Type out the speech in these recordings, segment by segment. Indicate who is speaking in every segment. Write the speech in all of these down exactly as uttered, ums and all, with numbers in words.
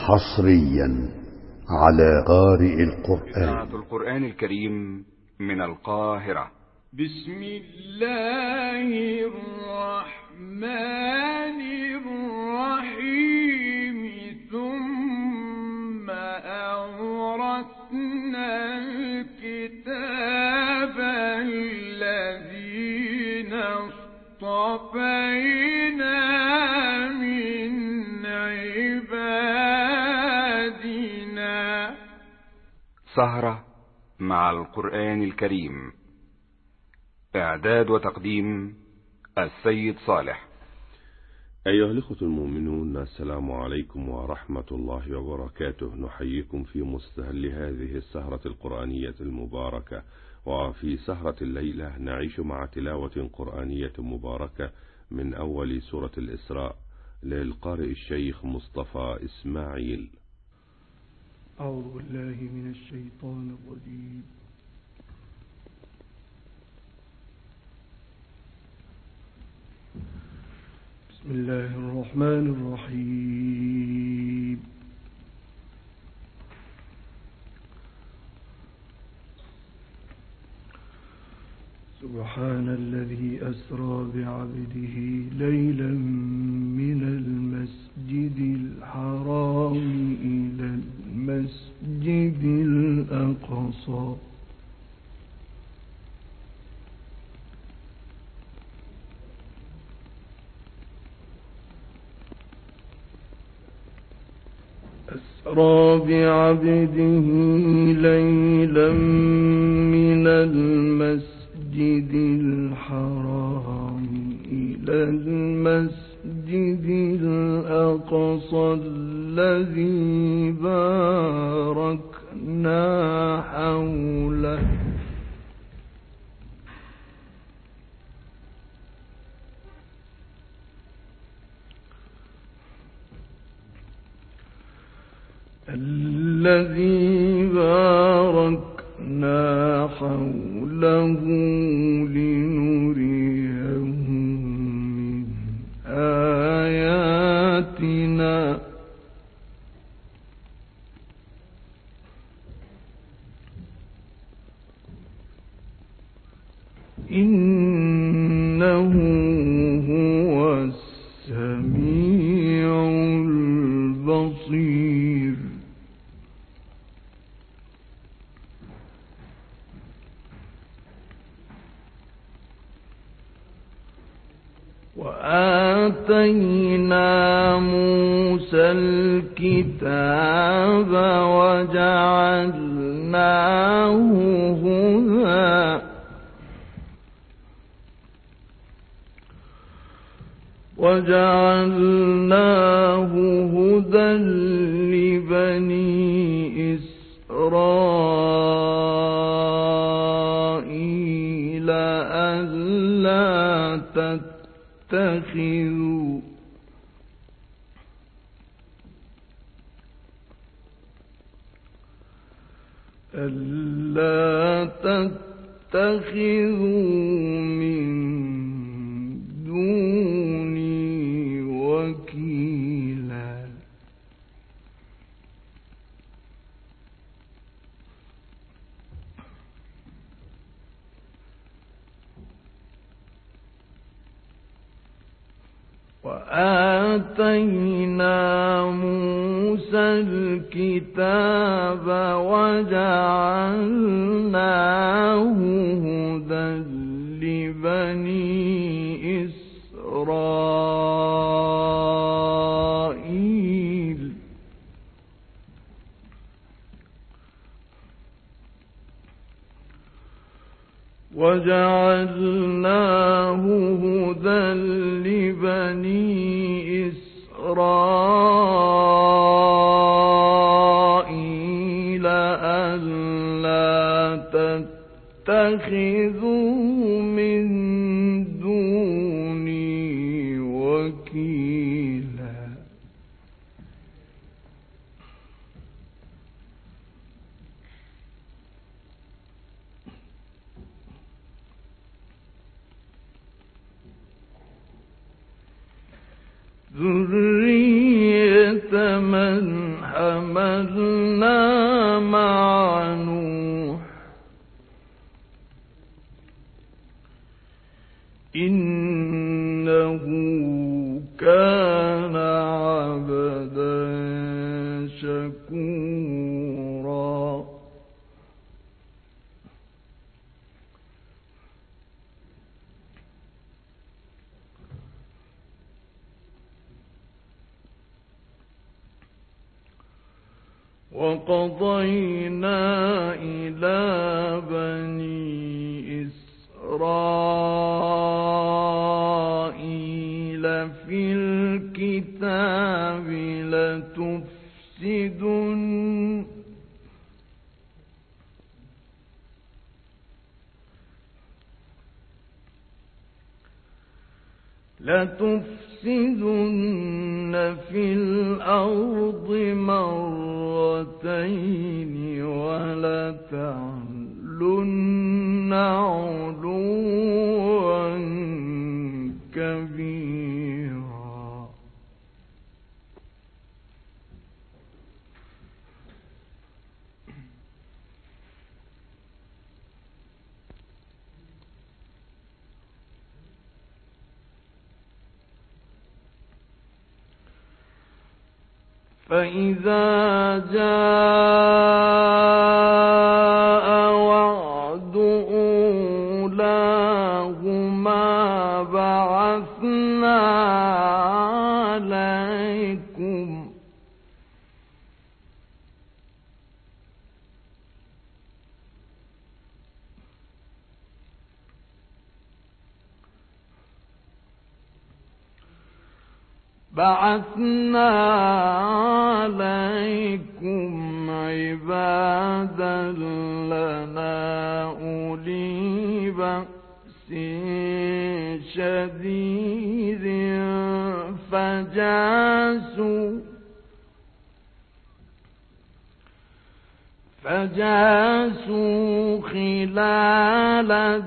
Speaker 1: حصريا على قارئ القرآن.
Speaker 2: إذاعة القرآن الكريم من القاهرة.
Speaker 3: بسم الله الرحمن الرحيم. ثم أورثنا الكتاب الذين اصطفينا من عبادنا.
Speaker 2: سهرة مع القرآن الكريم. إعداد وتقديم السيد صالح.
Speaker 4: أيها الأخوة المؤمنون، السلام عليكم ورحمة الله وبركاته. نحييكم في مستهل هذه السهرة القرآنية المباركة. وفي سهرة الليلة نعيش مع تلاوة قرآنية مباركة من أول سورة الإسراء للقارئ الشيخ مصطفى إسماعيل.
Speaker 5: أعوذ بالله من الشيطان الرجيم. بسم الله الرحمن الرحيم. سبحان الذي أسرى بعبده ليلا من المسجد الحرام إلى المسجد الأقصى أسرى بعبده ليلا من المسجد الحرام إلى المسجد الأقصى الذي باركنا حوله الذي باركنا حوله لنريه من آياتنا إنه هو السميع البصير. وآتينا موسى الكتاب وجعلناه هدى وجعلناه هدى لبني إسرائيل ألا تتخذوا ألا تتخذوا من دوني وكيلا. وآتينا موسى الكتاب وجعلناه هدى لبني إسرائيل وجعلناه هدى لبني إسرائيل ألا تتخذوا من دوني وكيلا. ذرية من ومن حملنا مع نوح إنه كان عبدا شكورا وقضينا إلى بني إسرائيل في الكتاب لتفسدن لتفسدن في الأرض مرتين ولتعلن علوا كبيرا فإذا جاء وعد أولاهما بعثنا عليكم بعثنا عليكم عبادا لنا أولي بأس شديد فجاسوا فجاسوا خلال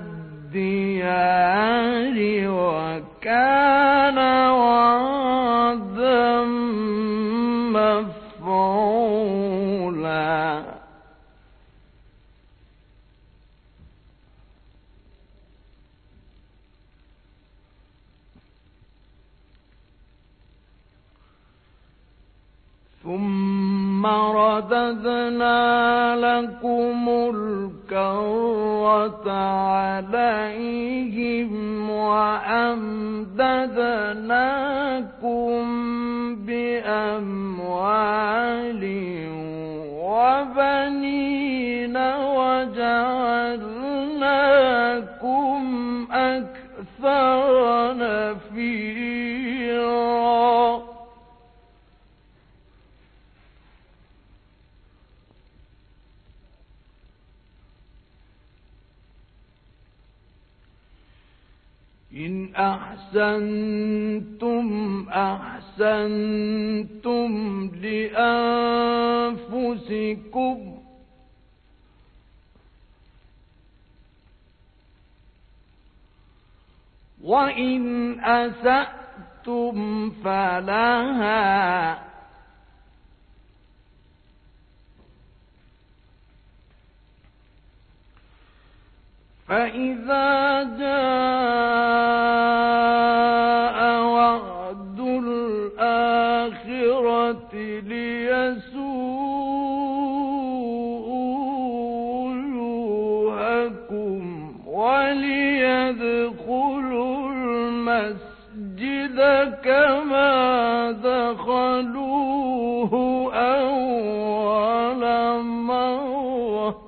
Speaker 5: الديار وكان وعدا مفعولا ثم رددنا لكم الكرة عليهم وأمددناكم بأموال وبنين وجعلناكم أكثر نفيرا إن أحسنتم أحسنتم لأنفسكم وإن أسأتم فلها فإذا جاء وعد الآخرة ليسوءوا وجوهكم وليدخلوا المسجد كما دخلوه أول مرة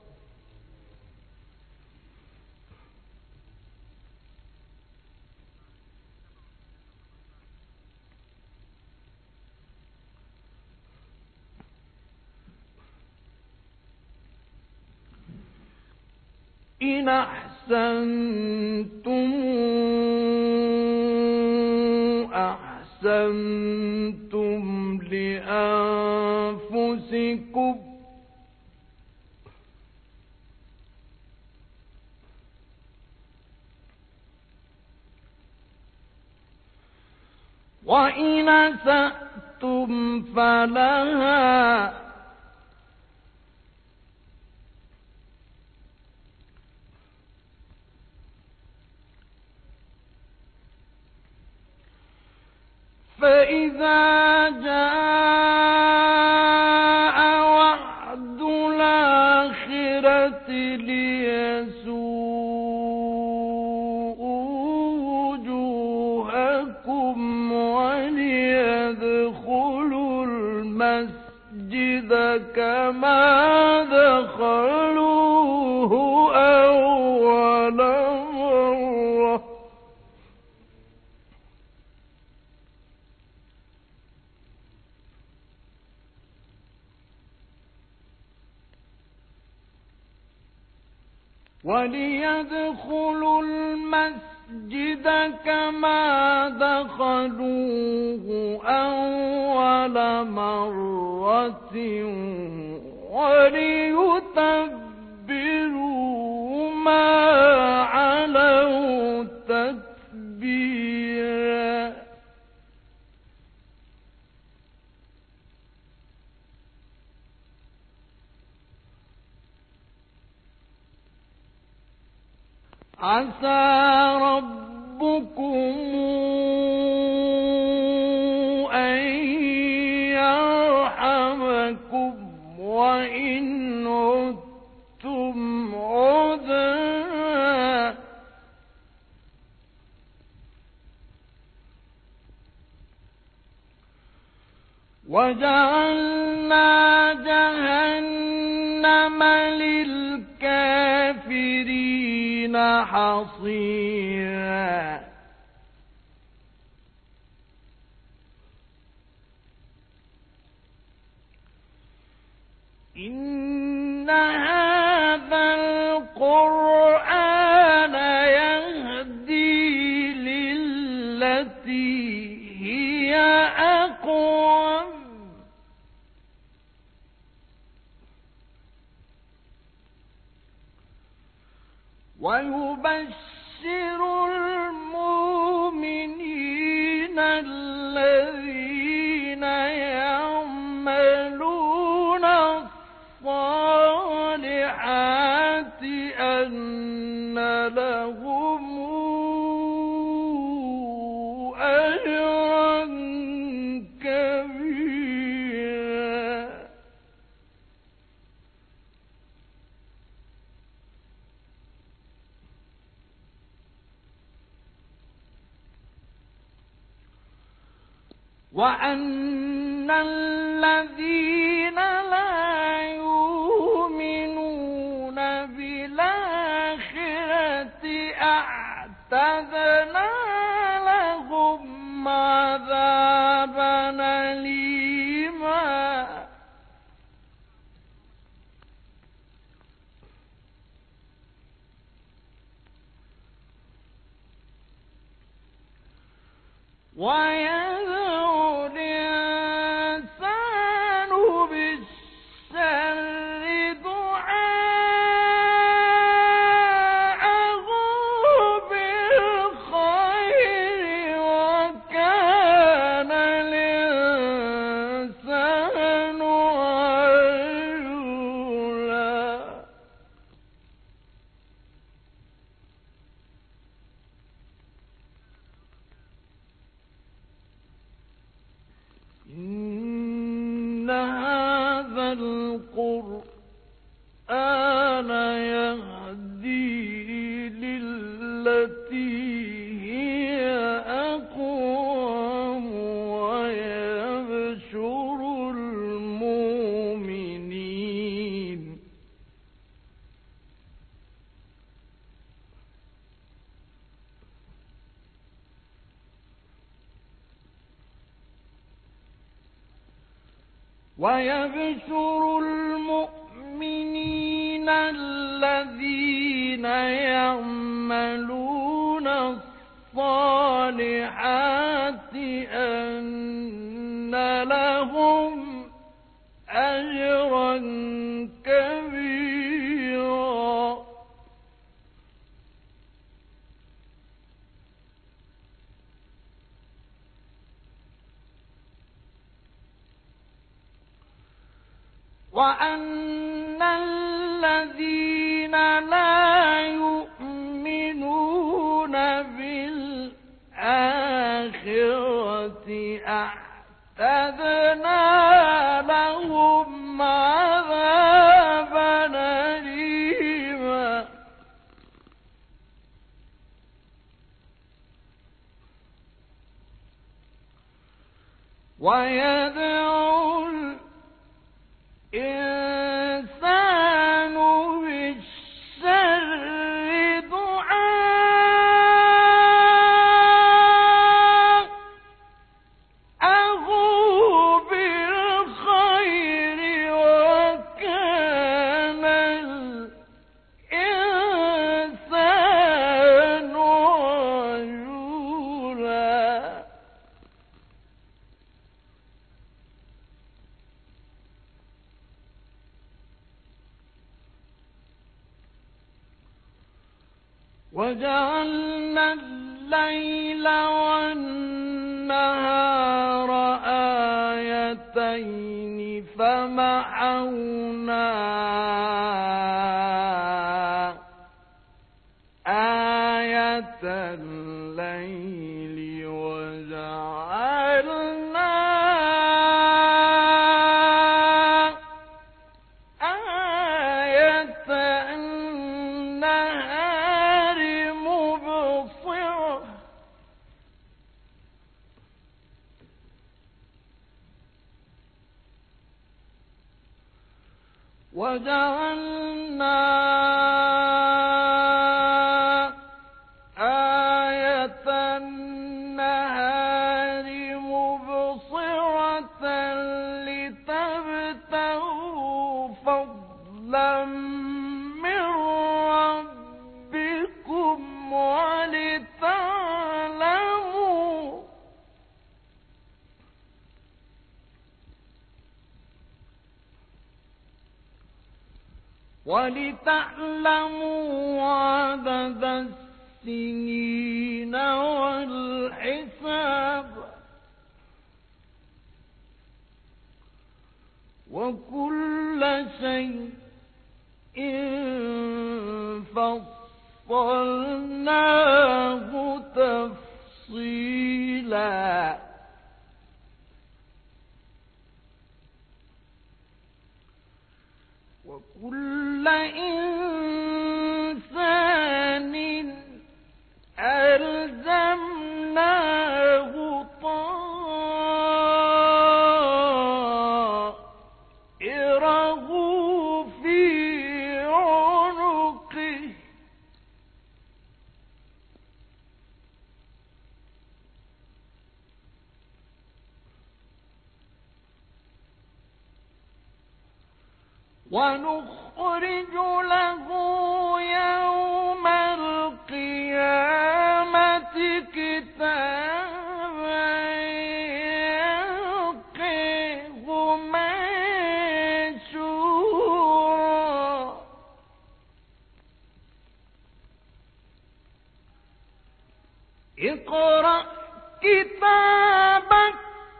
Speaker 5: إن أحسنتم أحسنتم لأنفسكم وإن أسأتم أنتم فلها فإذا جاء وعد الآخرة ليسوءوا وجوهكم وليدخلوا المسجد كما دخلوه أول مرة وليدخلوا المسجد كما دخلوه أول مرة وليتبروا ما علوا تتبيرا عسى ربكم أن يرحمكم وإن عدتم عدنا وجعلنا جهنم للكافرين حصيرا إن هذا القرآن يهدي للتي هي أقوم ويبشر المؤمنين الذين يعملون الصالحات أن لهم أجرا كبيرا وأن الذين لا يؤمنون بالآخرة أعتدنا لهم عذابا أليما ويدعو الإنسان بالشر دعاءه بالخير وكان الإنسان عجولا إن هذا القرآن يهدي للتي هي أقوم ويبشر المؤمنين ويبشر المؤمنين الذين يعملون الصالحات أن لهم أجرا كبيرا وأن الذين لا يؤمنون بالآخرة أعتدنا لهم عذابا أليما ويدعو الإنسان بالشر دعاءه بالخير وكان الإنسان عجولا وجعلنا الليل والنهار آيتين فمحونا آية الليل وجعلنا آية النهار مبصرة وجعلنا آية النهار مبصرة لتبتغوا فضلا من ربكم ولتعلموا ولتعلموا عدد السنين والحساب وكل شيء فصلناه تفصيلا وكل إنسان ألزمناه طائره في عنقه ونخرج له يوم القيامة كتابا يلقيه منشورا اقرأ كتابك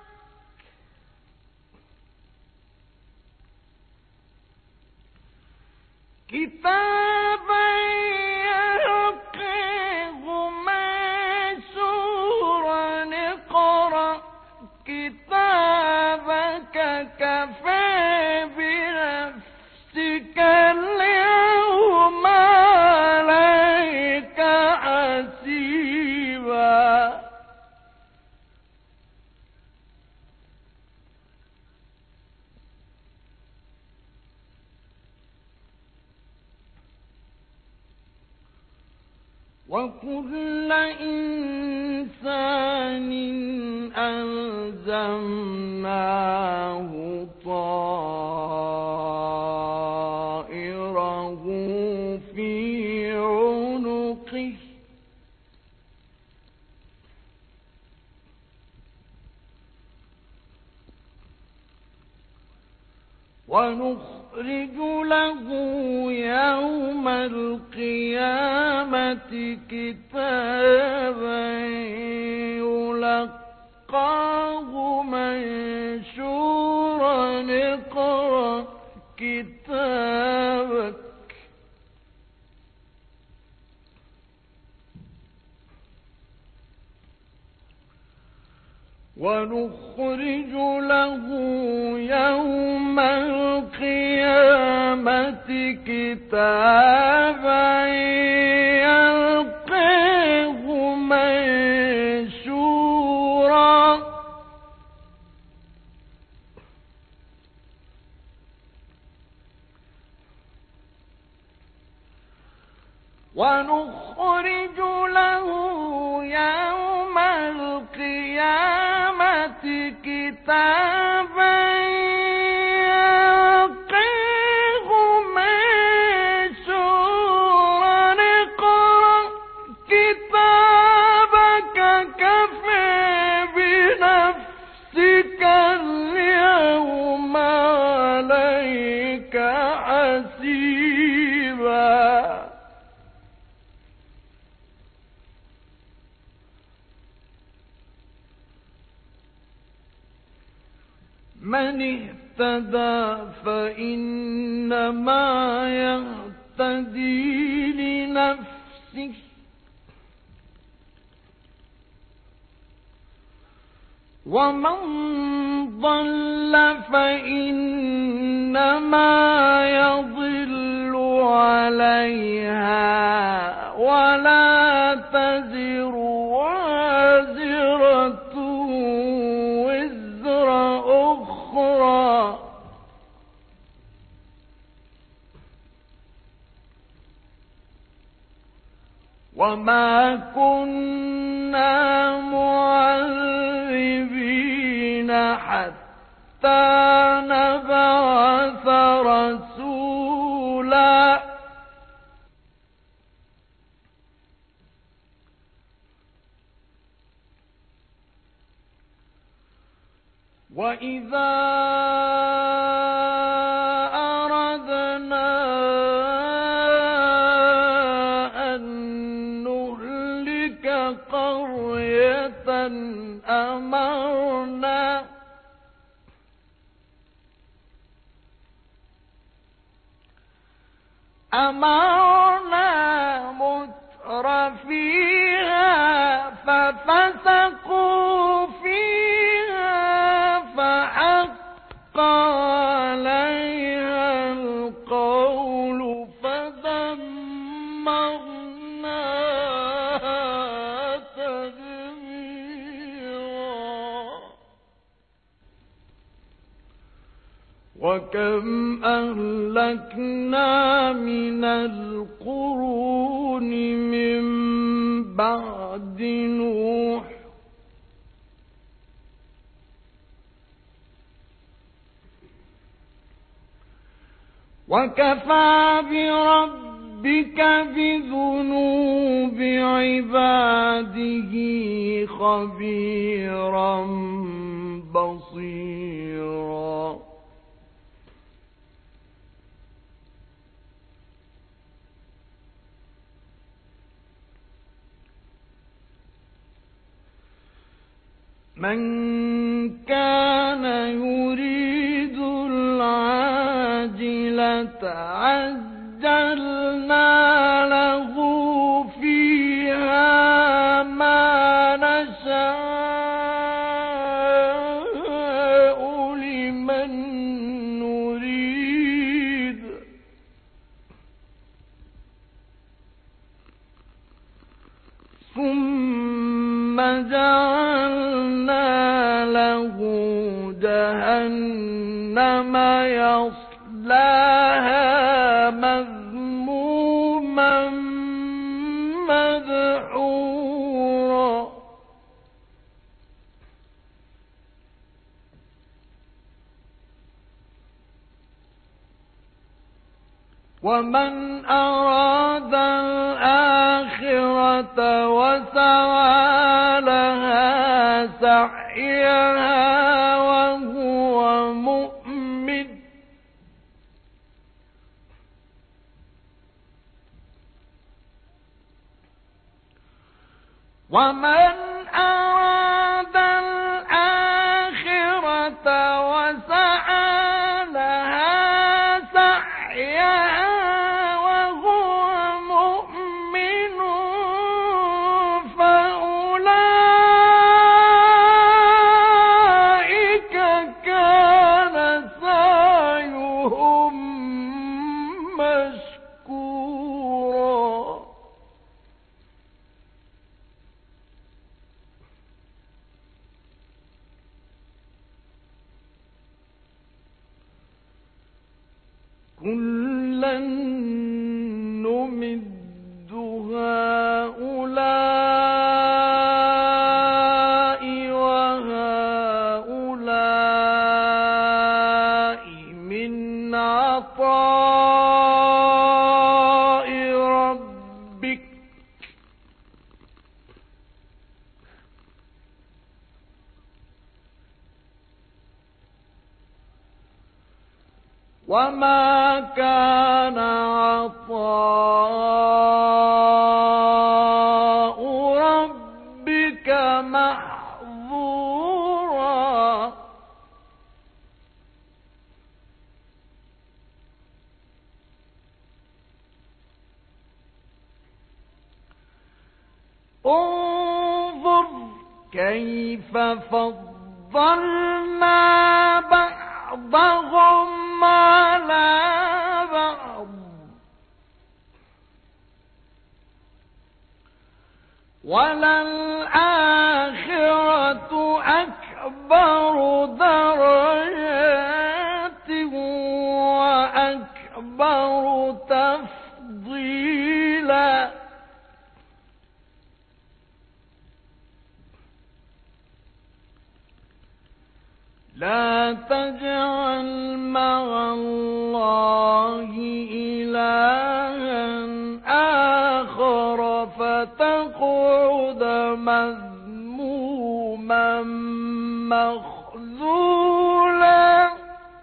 Speaker 5: كتابا يلقيه منشورا اقرأ كتابك كفى بنفسك اليوم عليك حسيبا وكل إنسان ألزمناه طائره في عنقه ونخرج له يوم القيامة كتابا يلقاه منشورا اقرأ كتابك ونخرج له يوم القيامة كتابا يلقيه منشورا ونخرج له يوم القيامة كتابا يلقيه منشورا اقرأ كتابك كفى بنفسك اليوم عليك حسيبا من اهتدى فإنما يهتدي لنفسه ومن ضل فإنما يضل عليها ولا تزر وازرة وزر أخرى وما كنا معذبين حتى نبعث رسولا وإذا أردنا أن نهلك قرية أمرنا أمرنا متر فيها ففسقوا فيها فحق عليها القول فدمرناها تدميرا وكم أهلكنا من القرون من بعد نوح وكفى بربك بذنوب عباده خبيرا بصيرا من كان يريد العاجلة عجلنا له فيها ما نشاء لمن نريد ثم جعلنا له جهنم يصلاها مذموما مدحورا ومن أراد الآخرة وسعى لها سعيها وهو مؤمن ومن أراد الآخرة وسعى لها سعيها كلا نمد هؤلاء وهؤلاء من عطاء ربك وما كان عطاء ربك محظورا انظر كيف فضلنا بعضهم على بعض وللآخرة أكبر درجات وأكبر تفضيلا لا تجعل مع الله إلها آخر فتقعد مذموما مخذولا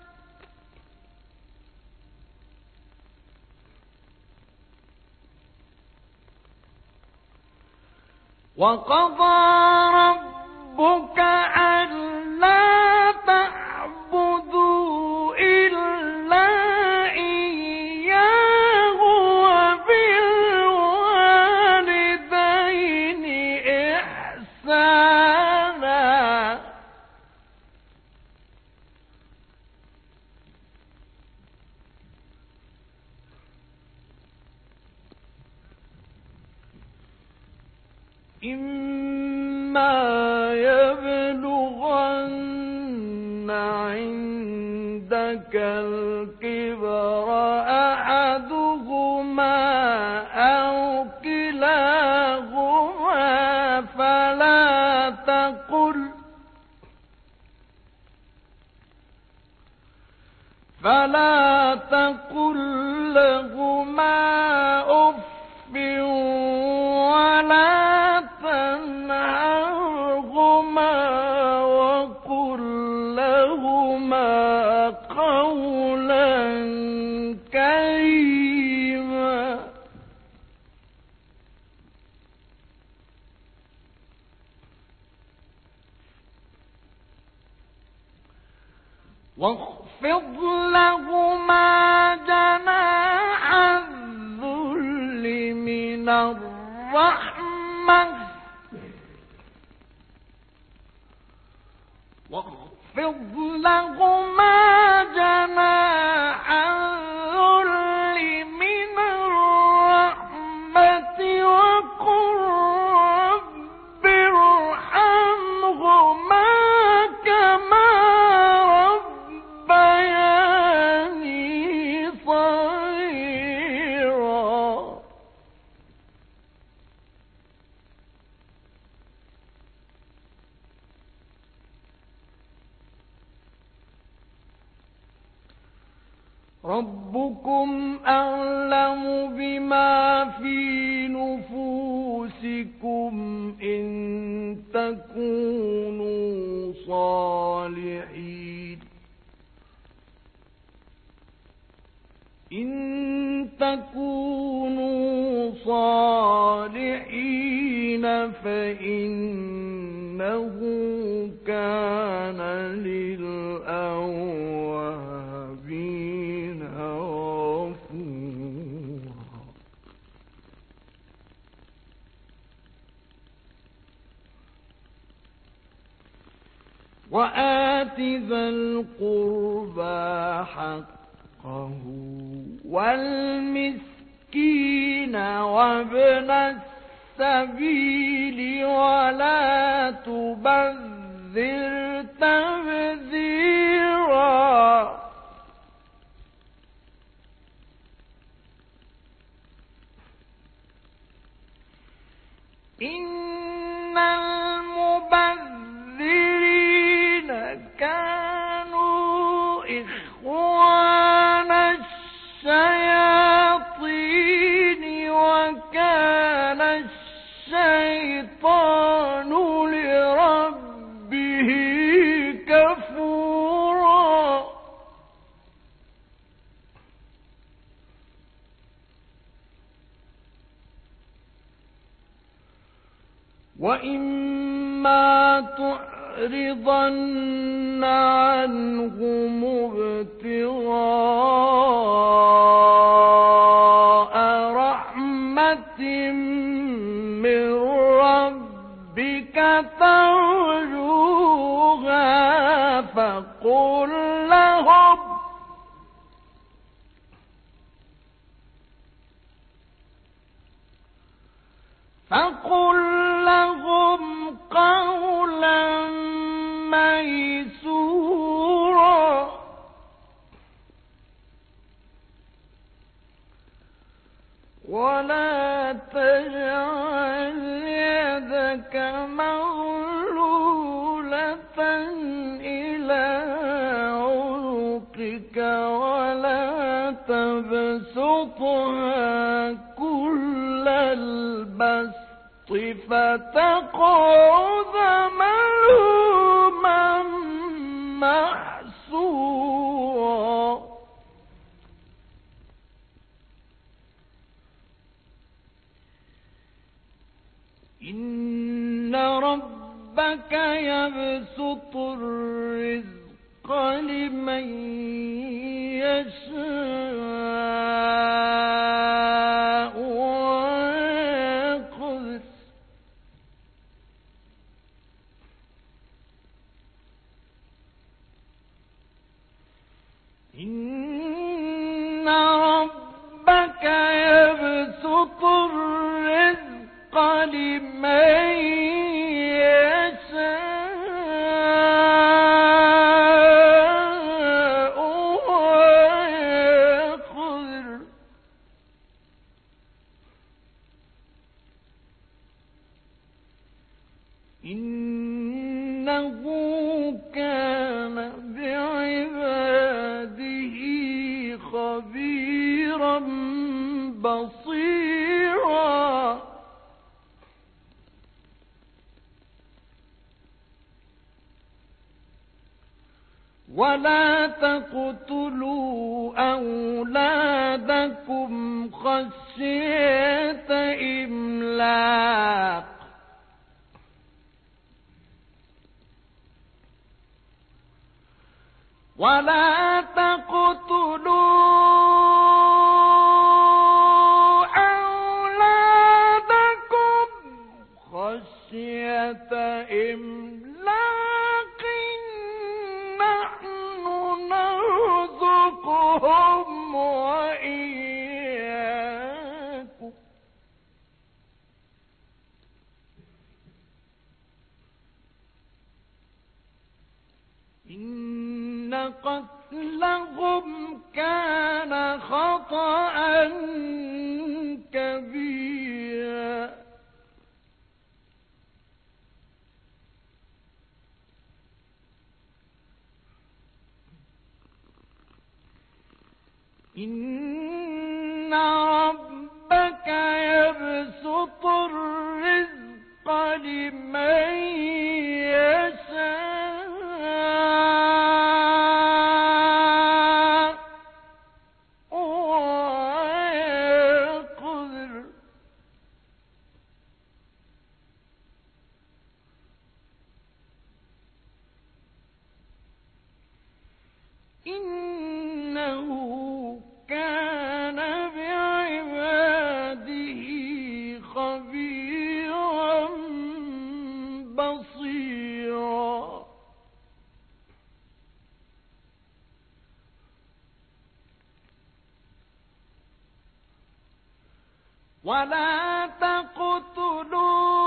Speaker 5: وقضى ربك ألا تعبدوا إلا إياه وبالوالدين إحسانا إما يبلغن عندك الكبر أحدهما أو كلاهما فلا تقل فلا تقل لهما أف ولا تنهرهما وقل لهما قولا كريما واخفض لهما جناح الذل من الرحمة واخفض لهما جناح الذل من الرحمة وقل رب ارحمهما كما ربياني صغيرا ربكم أعلم بما في نفوسكم إن تكونوا صالحين إن تكونوا صالحين فإنه كان للأوابين غفورا وآت ذا القربى حقه والمسكين وابن السبيل ولا تبذر تبذيرا إخوان الشياطين وكان الشيطان لربه كفورا وإما تعرضن عنهم ابتغاء رحمة من ربك ترجوها فقل لهم فقل لهم قولا ميسورا ولا تجعل يدك مغلولة إلى عنقك ولا تبسطها كل البسط فتقعد ملوما محسورا إن ربك يبسط الرزق لمن يشاء ويقدر إن ربك يبسط الرزق لمن يشاء ويقدر إنه كان بعباده خبيرا بصيرا ولا تقتلوا أولادكم خشية إملاق ولا تقتلوا أولادكم خشية إملاق نحن نرزقهم وإياكم إن قتلهم كان خطأ كبيرا إن ربك يبسط الرزق لمن يشاء ويقدر إنه كان بعباده خبيرا بصيرا ولا تقتلوا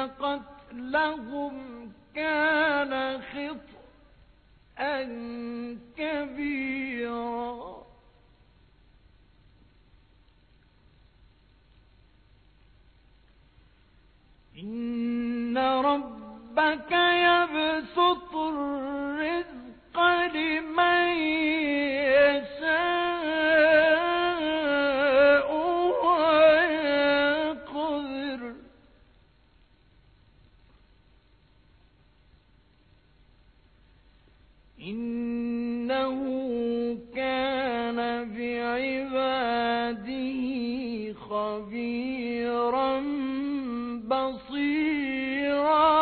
Speaker 5: قتلهم كان خطأ كبيرا إن ربك يبسط الرزق لمن يشاء ويقدر إنه كان بعباده خبيرا بصيرا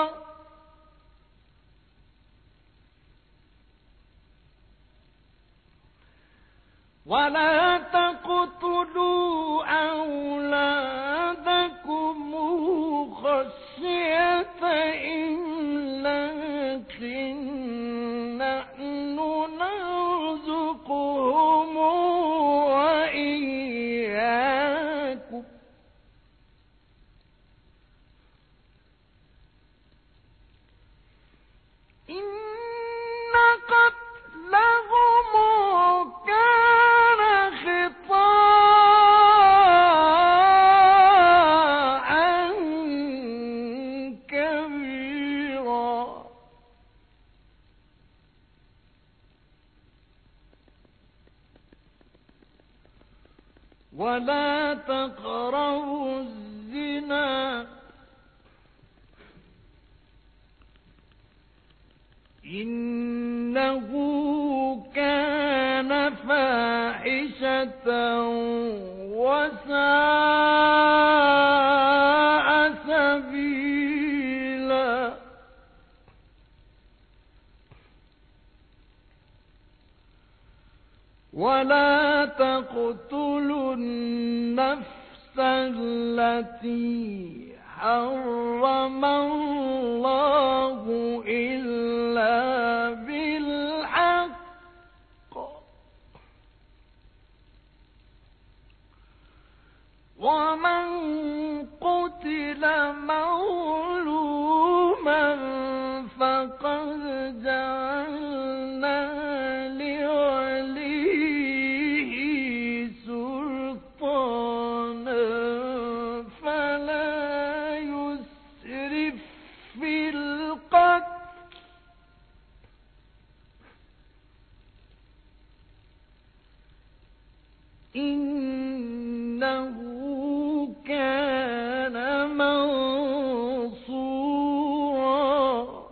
Speaker 5: ولا تقتلوا أولادكم خشية إملاق نحن نرزقهم وإياكم إن قتلهم كان خطأ كبيرا ولا تقربوا الزنا إنه كان فاحشة وساء سبيلا ولا تقتلوا النفس التي حرم الله إلا بالحق ومن قتل مظلوما فقد جعلنا لوليه سلطانا فلا يسرف في القتل إنه كان منصورا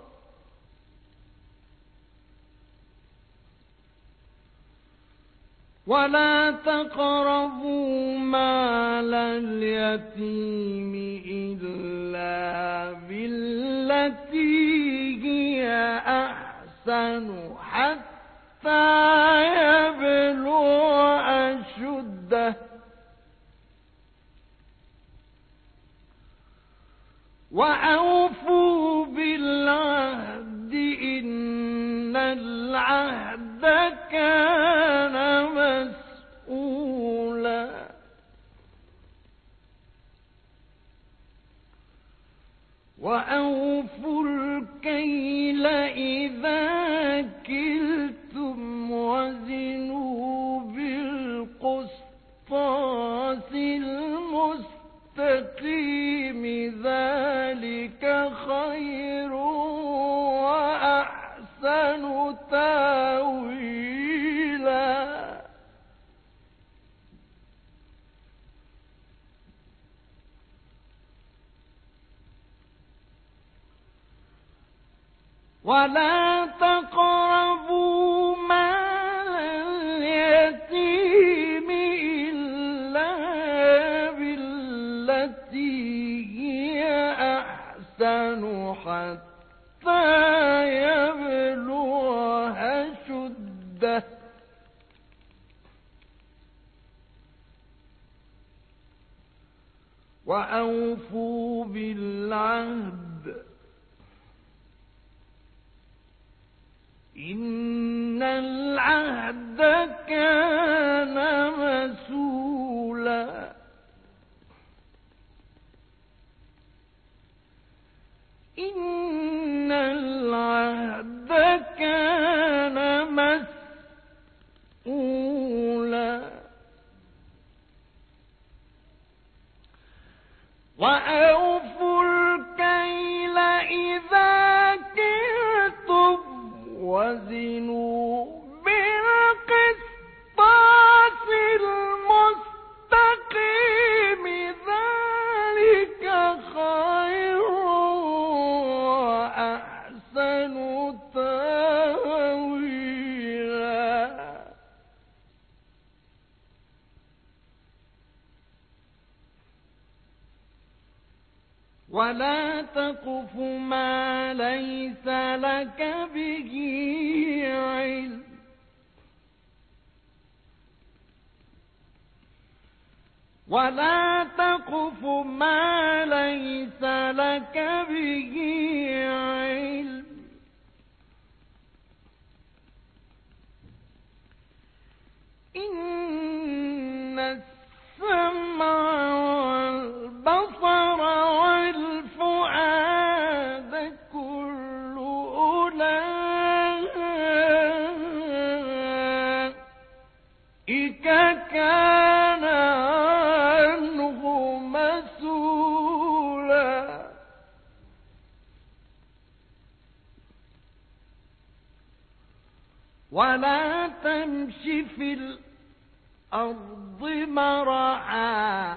Speaker 5: ولا تقربوا مال اليتيم إلا بالتي هي أحسن حتى يبلغ أشده وأوفوا بالعهد إن العهد كان مسؤولا وأوفوا الكيل إذا كلتم وزنوا بالقسطاس المستقيم ذلك خير وأحسن تأويلا ولا تقربوا مال اليتيم إلا بالتي هي أحسن حتى يبلغ أشده وأوفوا بالعهد إن العهد كان مسؤولا. مسؤولا. وأوفوا الكيل إذا كلتم وزنوا بالقسطاس المستقيم ذلك خير وأحسن تأويلا. ولا تقف ما ليس لك به علم ولا تقف ما ليس لك به علم إن السمع والبصر والفؤاد كل أولئك كان عنه مسؤولا. ولا تمش في الأرض مرحا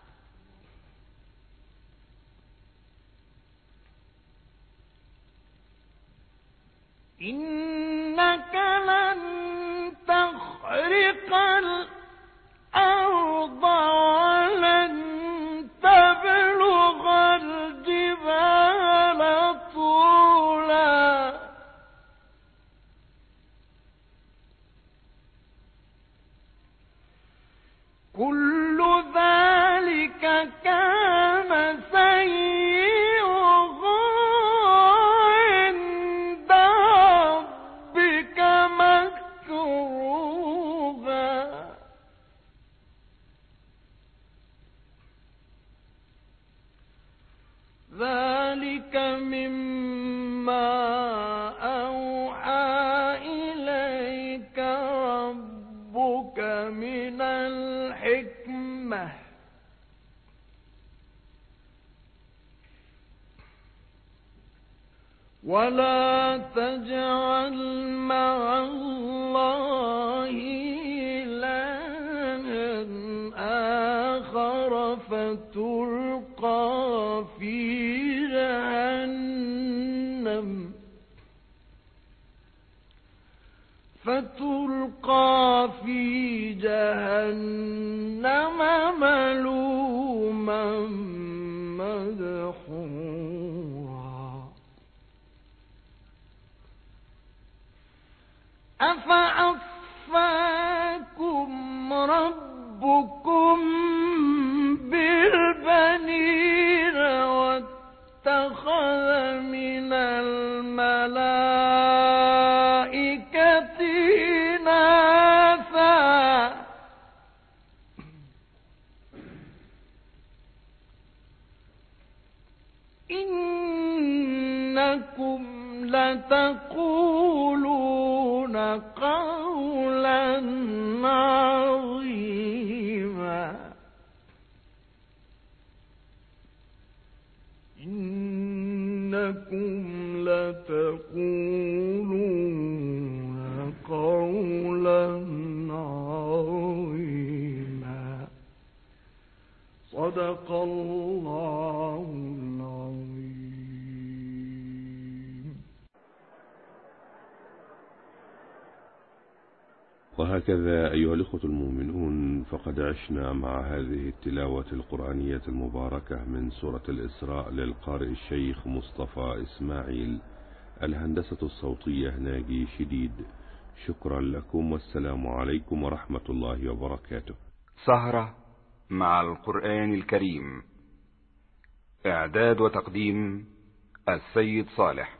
Speaker 5: إنك لن تخرق الأرض ولن تبلغ الجبال طولا. كل ذلك كان سيئه عند ربك مكروها. ذلك مما أوحى إليك ربك من الحكمة ولا تجعل مع الله إلها آخر فتلقى في جهنم فتلقى في جهنم ملوما مدحورا. أفأصفاكم ربكم بالبنين واتخذ من الملائكة إناثا إنكم لتقولون قولا عظيما. إنكم لتقولون قولا عظيما. صدق الله العظيم.
Speaker 4: وهكذا أيها الإخوة المؤمنون فقد عشنا مع هذه التلاوة القرآنية المباركة من سورة الإسراء للقارئ الشيخ مصطفى إسماعيل، الهندسة الصوتية ناجي شديد. شكرا لكم والسلام عليكم ورحمة الله وبركاته.
Speaker 2: سهرة مع القرآن الكريم، إعداد وتقديم السيد صالح.